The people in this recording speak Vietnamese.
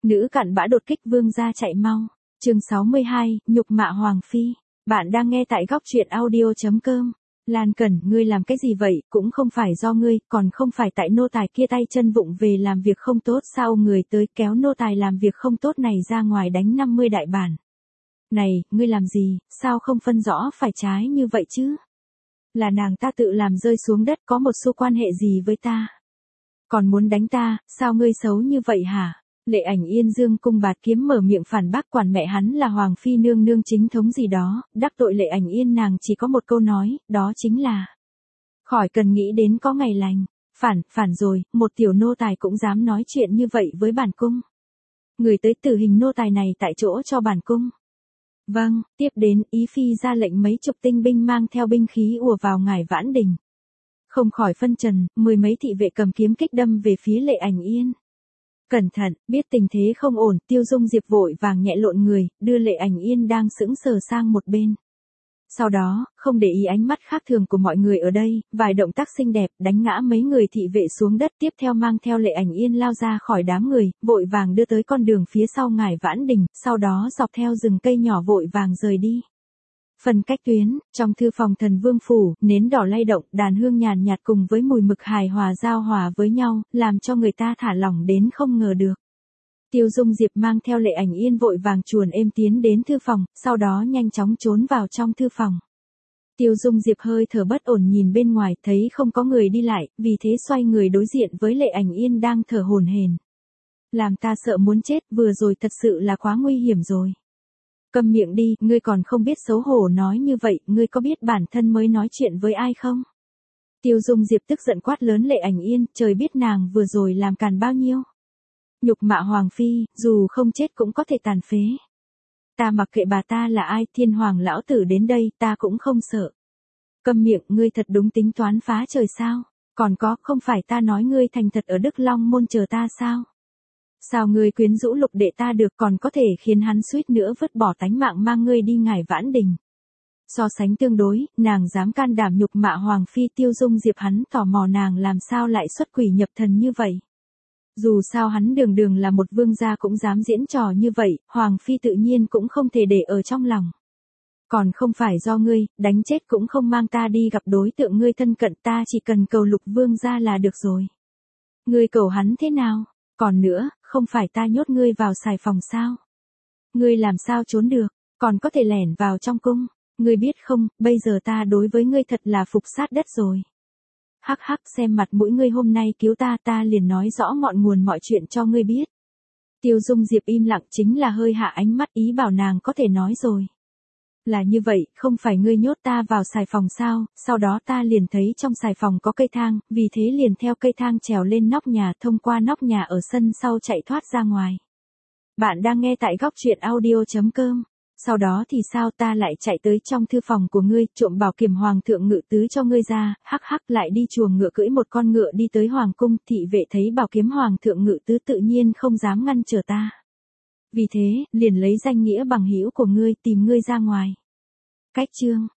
Nữ cặn bã đột kích vương gia chạy mau. Chương 62, nhục mạ Hoàng phi. Bạn đang nghe tại góc truyện audio.com. Lan Cẩn, ngươi làm cái gì vậy, cũng không phải do ngươi, còn không phải tại nô tài kia tay chân vụng về làm việc không tốt sao người tới kéo nô tài làm việc không tốt này ra ngoài đánh 50 đại bản. Này, ngươi làm gì, sao không phân rõ phải trái như vậy chứ? Là nàng ta tự làm rơi xuống đất có một xu quan hệ gì với ta? Còn muốn đánh ta, sao ngươi xấu như vậy hả? Lệ Ảnh Yên dương cung bạt kiếm mở miệng phản bác quản mẹ hắn là Hoàng phi nương nương chính thống gì đó, đắc tội Lệ Ảnh Yên nàng chỉ có một câu nói, đó chính là khỏi cần nghĩ đến có ngày lành. Phản rồi, một tiểu nô tài cũng dám nói chuyện như vậy với bản cung. Người tới tử hình nô tài này tại chỗ cho bản cung. Vâng, tiếp đến, ý phi ra lệnh mấy chục tinh binh mang theo binh khí ùa vào Ngải Vãn Đình. Không khỏi phân trần, mười mấy thị vệ cầm kiếm kích đâm về phía Lệ Ảnh Yên. Cẩn thận, biết tình thế không ổn, Tiêu Dung Diệp vội vàng nhẹ lộn người, đưa Lệ Ảnh Yên đang sững sờ sang một bên. Sau đó, không để ý ánh mắt khác thường của mọi người ở đây, vài động tác xinh đẹp đánh ngã mấy người thị vệ xuống đất, tiếp theo mang theo Lệ Ảnh Yên lao ra khỏi đám người, vội vàng đưa tới con đường phía sau Ngải Vãn Đình, sau đó dọc theo rừng cây nhỏ vội vàng rời đi. Phần cách tuyến, trong thư phòng Thần Vương phủ, nến đỏ lay động, đàn hương nhàn nhạt cùng với mùi mực hài hòa giao hòa với nhau, làm cho người ta thả lỏng đến không ngờ được. Tiêu Dung Diệp mang theo Lệ Ảnh Yên vội vàng chuồn êm tiến đến thư phòng, sau đó nhanh chóng trốn vào trong thư phòng. Tiêu Dung Diệp hơi thở bất ổn nhìn bên ngoài, thấy không có người đi lại, vì thế xoay người đối diện với Lệ Ảnh Yên đang thở hổn hển. Làm ta sợ muốn chết, vừa rồi thật sự là quá nguy hiểm rồi. Câm miệng đi, ngươi còn không biết xấu hổ nói như vậy, ngươi có biết bản thân mới nói chuyện với ai không? Tiêu Dung Diệp tức giận quát lớn Lệ Ảnh Yên, trời biết nàng vừa rồi làm càn bao nhiêu. Nhục mạ Hoàng phi, dù không chết cũng có thể tàn phế. Ta mặc kệ bà ta là ai, Thiên Hoàng lão tử đến đây, ta cũng không sợ. Câm miệng, ngươi thật đúng tính toán phá trời sao? Còn có, không phải ta nói ngươi thành thật ở Đức Long môn chờ ta sao? Sao ngươi quyến rũ Lục đệ ta được, còn có thể khiến hắn suýt nữa vứt bỏ tánh mạng mang ngươi đi Ngải Vãn Đình. So sánh tương đối, nàng dám can đảm nhục mạ Hoàng phi. Tiêu Dung Diệp hắn tò mò nàng làm sao lại xuất quỷ nhập thần như vậy. Dù sao hắn đường đường là một vương gia cũng dám diễn trò như vậy, Hoàng phi tự nhiên cũng không thể để ở trong lòng. Còn không phải do ngươi, đánh chết cũng không mang ta đi gặp đối tượng ngươi thân cận, ta chỉ cần cầu Lục vương gia là được rồi. Ngươi cầu hắn thế nào? Còn nữa, không phải ta nhốt ngươi vào xài phòng sao? Ngươi làm sao trốn được, còn có thể lẻn vào trong cung, ngươi biết không, bây giờ ta đối với ngươi thật là phục sát đất rồi. Hắc hắc, xem mặt mũi ngươi hôm nay cứu ta, ta liền nói rõ ngọn nguồn mọi chuyện cho ngươi biết. Tiêu Dung Diệp im lặng chính là hơi hạ ánh mắt, ý bảo nàng có thể nói rồi. Là như vậy, không phải ngươi nhốt ta vào xài phòng sao, sau đó ta liền thấy trong xài phòng có cây thang, vì thế liền theo cây thang trèo lên nóc nhà, thông qua nóc nhà ở sân sau chạy thoát ra ngoài. Bạn đang nghe tại góc truyện audio.com. Sau đó thì sao, ta lại chạy tới trong thư phòng của ngươi, trộm bảo kiếm Hoàng thượng ngự tứ cho ngươi ra, hắc hắc, lại đi chuồng ngựa cưỡi một con ngựa đi tới Hoàng cung, thị vệ thấy bảo kiếm Hoàng thượng ngự tứ tự nhiên không dám ngăn trở ta. Vì thế, liền lấy danh nghĩa bằng hữu của ngươi tìm ngươi ra ngoài. Cách chương